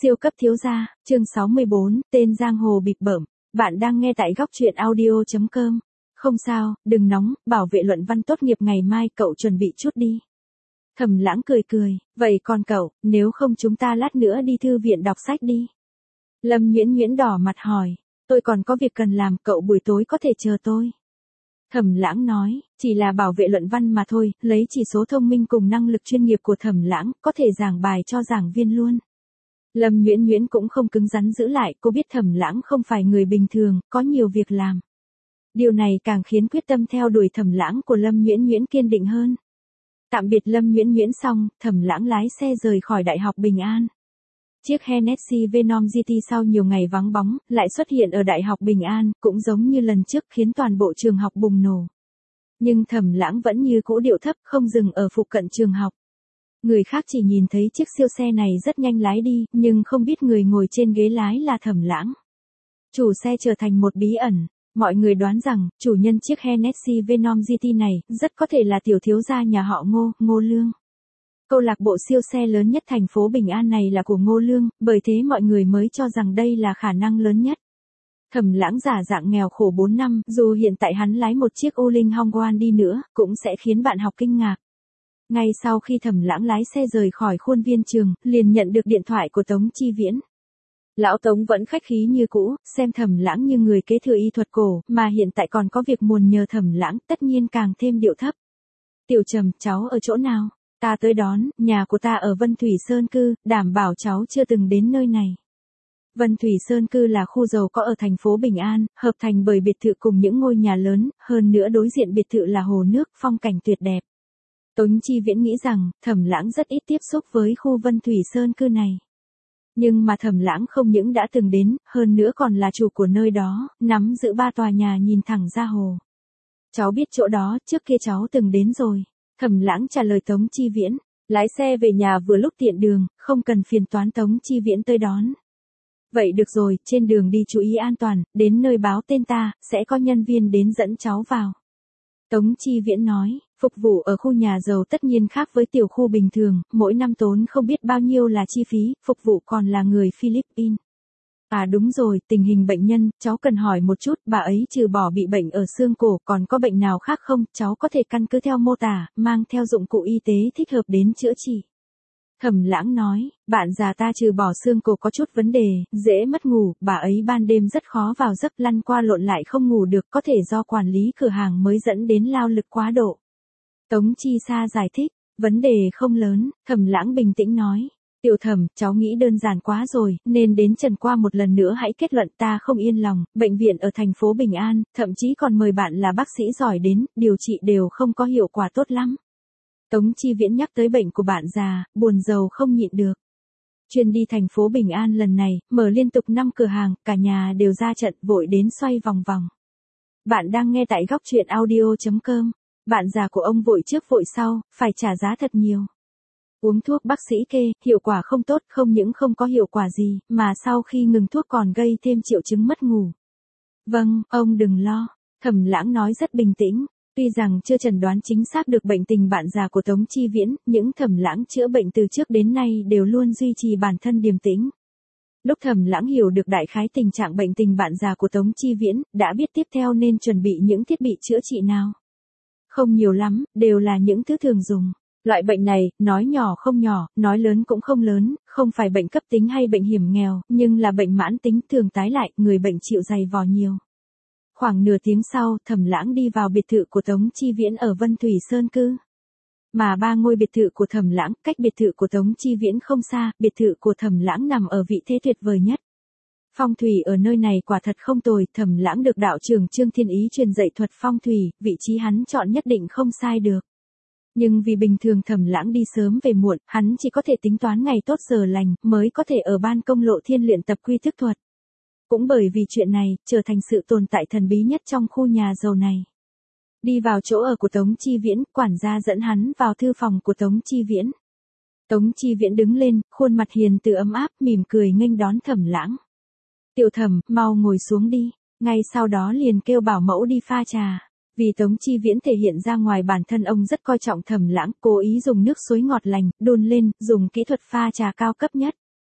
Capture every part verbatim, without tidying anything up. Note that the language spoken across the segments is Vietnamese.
Siêu cấp thiếu gia, chương sáu mươi bốn, tên giang hồ bịp bợm. Bạn đang nghe tại góc truyện audio chấm com. Không sao, đừng nóng, bảo vệ luận văn tốt nghiệp ngày mai cậu chuẩn bị chút đi. Thẩm Lãng cười cười, vậy còn cậu, nếu không chúng ta lát nữa đi thư viện đọc sách đi. Lâm Nhuyễn Nhuyễn đỏ mặt hỏi, tôi còn có việc cần làm, cậu buổi tối có thể chờ tôi. Thẩm Lãng nói, chỉ là bảo vệ luận văn mà thôi, lấy chỉ số thông minh cùng năng lực chuyên nghiệp của Thẩm Lãng, có thể giảng bài cho giảng viên luôn. Lâm Nhuyễn Nhuyễn cũng không cứng rắn giữ lại, cô biết Thẩm Lãng không phải người bình thường, có nhiều việc làm. Điều này càng khiến quyết tâm theo đuổi Thẩm Lãng của Lâm Nhuyễn Nhuyễn kiên định hơn. Tạm biệt Lâm Nhuyễn Nhuyễn xong, Thẩm Lãng lái xe rời khỏi Đại học Bình An. Chiếc Hennessy Venom giê tê sau nhiều ngày vắng bóng, lại xuất hiện ở Đại học Bình An, cũng giống như lần trước khiến toàn bộ trường học bùng nổ. Nhưng Thẩm Lãng vẫn như cũ điệu thấp, không dừng ở phụ cận trường học. Người khác chỉ nhìn thấy chiếc siêu xe này rất nhanh lái đi, nhưng không biết người ngồi trên ghế lái là Thẩm Lãng. Chủ xe trở thành một bí ẩn. Mọi người đoán rằng, chủ nhân chiếc Hennessy Venom giê tê này, rất có thể là tiểu thiếu gia nhà họ Ngô, Ngô Lương. Câu lạc bộ siêu xe lớn nhất thành phố Bình An này là của Ngô Lương, bởi thế mọi người mới cho rằng đây là khả năng lớn nhất. Thẩm Lãng giả dạng nghèo khổ bốn năm, dù hiện tại hắn lái một chiếc U Linh Hongwan đi nữa, cũng sẽ khiến bạn học kinh ngạc. Ngay sau khi Thẩm Lãng lái xe rời khỏi khuôn viên trường, liền nhận được điện thoại của Tống Chi Viễn. Lão Tống vẫn khách khí như cũ, xem Thẩm Lãng như người kế thừa y thuật cổ, mà hiện tại còn có việc muốn nhờ Thẩm Lãng, tất nhiên càng thêm điệu thấp. Tiểu Trầm, cháu ở chỗ nào? Ta tới đón, nhà của ta ở Vân Thủy Sơn Cư, đảm bảo cháu chưa từng đến nơi này. Vân Thủy Sơn Cư là khu giàu có ở thành phố Bình An, hợp thành bởi biệt thự cùng những ngôi nhà lớn, hơn nữa đối diện biệt thự là hồ nước, phong cảnh tuyệt đẹp. Tống Chi Viễn nghĩ rằng, Thẩm Lãng rất ít tiếp xúc với khu Vân Thủy Sơn Cư này. Nhưng mà Thẩm Lãng không những đã từng đến, hơn nữa còn là chủ của nơi đó, nắm giữ ba tòa nhà nhìn thẳng ra hồ. Cháu biết chỗ đó, trước kia cháu từng đến rồi. Thẩm Lãng trả lời Tống Chi Viễn, lái xe về nhà vừa lúc tiện đường, không cần phiền toán Tống Chi Viễn tới đón. Vậy được rồi, trên đường đi chú ý an toàn, đến nơi báo tên ta, sẽ có nhân viên đến dẫn cháu vào. Tống Chi Viễn nói, phục vụ ở khu nhà giàu tất nhiên khác với tiểu khu bình thường, mỗi năm tốn không biết bao nhiêu là chi phí, phục vụ còn là người Philippines. À đúng rồi, tình hình bệnh nhân, cháu cần hỏi một chút, bà ấy trừ bỏ bị bệnh ở xương cổ, còn có bệnh nào khác không, cháu có thể căn cứ theo mô tả, mang theo dụng cụ y tế thích hợp đến chữa trị. Thẩm Lãng nói, bạn già ta trừ bỏ xương cổ có chút vấn đề, dễ mất ngủ, bà ấy ban đêm rất khó vào giấc, lăn qua lộn lại không ngủ được, có thể do quản lý cửa hàng mới dẫn đến lao lực quá độ. Tống Chi Sa giải thích, vấn đề không lớn, Thẩm Lãng bình tĩnh nói. Tiểu Thẩm, cháu nghĩ đơn giản quá rồi, nên đến Trần qua một lần nữa hãy kết luận, ta không yên lòng, bệnh viện ở thành phố Bình An, thậm chí còn mời bạn là bác sĩ giỏi đến, điều trị đều không có hiệu quả tốt lắm. Tống Chi Viễn nhắc tới bệnh của bạn già, buồn rầu không nhịn được. Chuyến đi thành phố Bình An lần này, mở liên tục năm cửa hàng, cả nhà đều ra trận, vội đến xoay vòng vòng. Bạn đang nghe tại góc truyện audio chấm com. Bạn già của ông vội trước vội sau, phải trả giá thật nhiều. Uống thuốc bác sĩ kê, hiệu quả không tốt, không những không có hiệu quả gì, mà sau khi ngừng thuốc còn gây thêm triệu chứng mất ngủ. Vâng, ông đừng lo. Thẩm Lãng nói rất bình tĩnh. Tuy rằng chưa chẩn đoán chính xác được bệnh tình bạn già của Tống Chi Viễn, những Thẩm Lãng chữa bệnh từ trước đến nay đều luôn duy trì bản thân điềm tĩnh. Lúc Thẩm Lãng hiểu được đại khái tình trạng bệnh tình bạn già của Tống Chi Viễn, đã biết tiếp theo nên chuẩn bị những thiết bị chữa trị nào. Không nhiều lắm, đều là những thứ thường dùng. Loại bệnh này, nói nhỏ không nhỏ, nói lớn cũng không lớn, không phải bệnh cấp tính hay bệnh hiểm nghèo, nhưng là bệnh mãn tính thường tái lại, người bệnh chịu dày vò nhiều. Khoảng nửa tiếng sau, Thẩm Lãng đi vào biệt thự của Tống Chi Viễn ở Vân Thủy Sơn Cư. Mà ba ngôi biệt thự của Thẩm Lãng, cách biệt thự của Tống Chi Viễn không xa, biệt thự của Thẩm Lãng nằm ở vị thế tuyệt vời nhất. Phong thủy ở nơi này quả thật không tồi, Thẩm Lãng được đạo trưởng Trương Thiên Ý truyền dạy thuật phong thủy, vị trí hắn chọn nhất định không sai được. Nhưng vì bình thường Thẩm Lãng đi sớm về muộn, hắn chỉ có thể tính toán ngày tốt giờ lành, mới có thể ở ban công lộ thiên luyện tập quy thức thuật. Cũng bởi vì chuyện này, trở thành sự tồn tại thần bí nhất trong khu nhà giàu này. Đi vào chỗ ở của Tống Chi Viễn, quản gia dẫn hắn vào thư phòng của Tống Chi Viễn. Tống Chi Viễn đứng lên, khuôn mặt hiền từ ấm áp, mỉm cười nghênh đón Thẩm Lãng. Tiểu Thẩm, mau ngồi xuống đi, ngay sau đó liền kêu bảo mẫu đi pha trà. Vì Tống Chi Viễn thể hiện ra ngoài bản thân ông rất coi trọng Thẩm Lãng, cố ý dùng nước suối ngọt lành, đun lên, dùng kỹ thuật pha trà cao cấp nhất.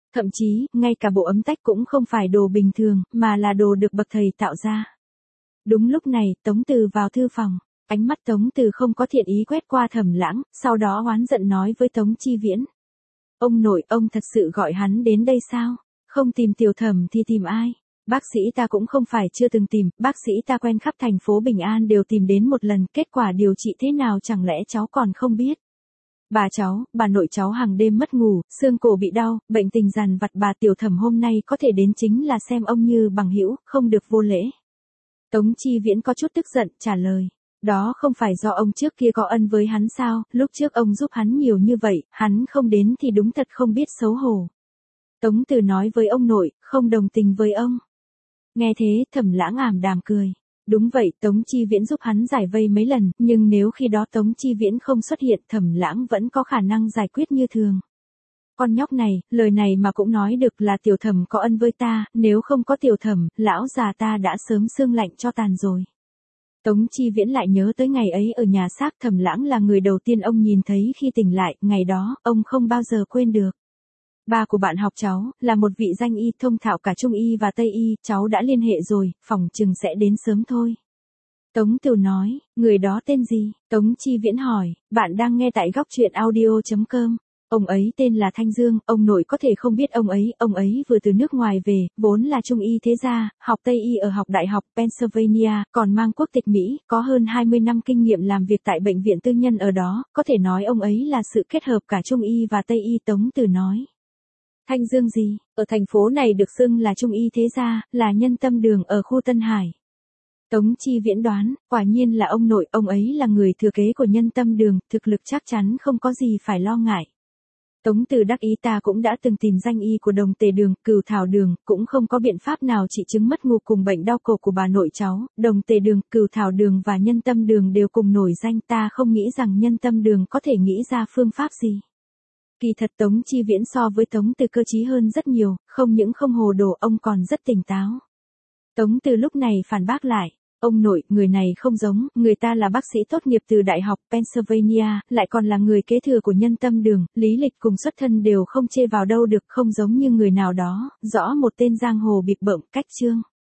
Thậm chí, ngay cả bộ ấm tách cũng không phải đồ bình thường, mà là đồ được bậc thầy tạo ra. Đúng lúc này, Tống Từ vào thư phòng. Ánh mắt Tống Từ không có thiện ý quét qua Thẩm Lãng, sau đó oán giận nói với Tống Chi Viễn. Ông nội, ông thật sự gọi hắn đến đây sao? Không tìm Tiểu Thẩm thì tìm ai? Bác sĩ ta cũng không phải chưa từng tìm, bác sĩ ta quen khắp thành phố Bình An đều tìm đến một lần, kết quả điều trị thế nào chẳng lẽ cháu còn không biết? Bà cháu, bà nội cháu hàng đêm mất ngủ, xương cổ bị đau, bệnh tình dằn vặt, bà Tiểu Thẩm hôm nay có thể đến chính là xem ông như bằng hữu, không được vô lễ. Tống Chi Viễn có chút tức giận, trả lời. Đó không phải do ông trước kia có ân với hắn sao, lúc trước ông giúp hắn nhiều như vậy, hắn không đến thì đúng thật không biết xấu hổ. Tống Từ nói với ông nội, không đồng tình với ông. Nghe thế, Thẩm Lãng ảm đạm cười. Đúng vậy, Tống Chi Viễn giúp hắn giải vây mấy lần, nhưng nếu khi đó Tống Chi Viễn không xuất hiện, Thẩm Lãng vẫn có khả năng giải quyết như thường. Con nhóc này, lời này mà cũng nói được là Tiểu Thẩm có ân với ta, nếu không có Tiểu Thẩm, lão già ta đã sớm xương lạnh cho tàn rồi. Tống Chi Viễn lại nhớ tới ngày ấy ở nhà xác, Thẩm Lãng là người đầu tiên ông nhìn thấy khi tỉnh lại, ngày đó, ông không bao giờ quên được. Ba của bạn học cháu, là một vị danh y thông thạo cả Trung y và Tây y, cháu đã liên hệ rồi, phòng chừng sẽ đến sớm thôi. Tống Từ nói, người đó tên gì? Tống Chi Viễn hỏi, bạn đang nghe tại góc truyện audio chấm com. Ông ấy tên là Thanh Dương, ông nội có thể không biết ông ấy, ông ấy vừa từ nước ngoài về, vốn là Trung y thế gia, học Tây y ở học Đại học Pennsylvania, còn mang quốc tịch Mỹ, có hơn hai mươi năm kinh nghiệm làm việc tại bệnh viện tư nhân ở đó, có thể nói ông ấy là sự kết hợp cả Trung y và Tây y. Tống Từ nói. Thanh Dương gì, ở thành phố này được xưng là Trung y thế gia, là Nhân Tâm Đường ở khu Tân Hải. Tống Chi Viễn đoán, quả nhiên là ông nội, ông ấy là người thừa kế của Nhân Tâm Đường, thực lực chắc chắn không có gì phải lo ngại. Tống Từ đắc ý, ta cũng đã từng tìm danh y của Đồng Tề Đường, Cửu Thảo Đường, cũng không có biện pháp nào trị chứng mất ngủ cùng bệnh đau cổ của bà nội cháu, Đồng Tề Đường, Cửu Thảo Đường và Nhân Tâm Đường đều cùng nổi danh, ta không nghĩ rằng Nhân Tâm Đường có thể nghĩ ra phương pháp gì. Kỳ thật Tống Chi Viễn so với Tống Từ cơ trí hơn rất nhiều, không những không hồ đồ, ông còn rất tỉnh táo. Tống Từ lúc này phản bác lại. Ông nội, người này không giống, người ta là bác sĩ tốt nghiệp từ Đại học Pennsylvania, lại còn là người kế thừa của Nhân Tâm Đường, lý lịch cùng xuất thân đều không chê vào đâu được, không giống như người nào đó, rõ một tên giang hồ bịp bợm, cách trương.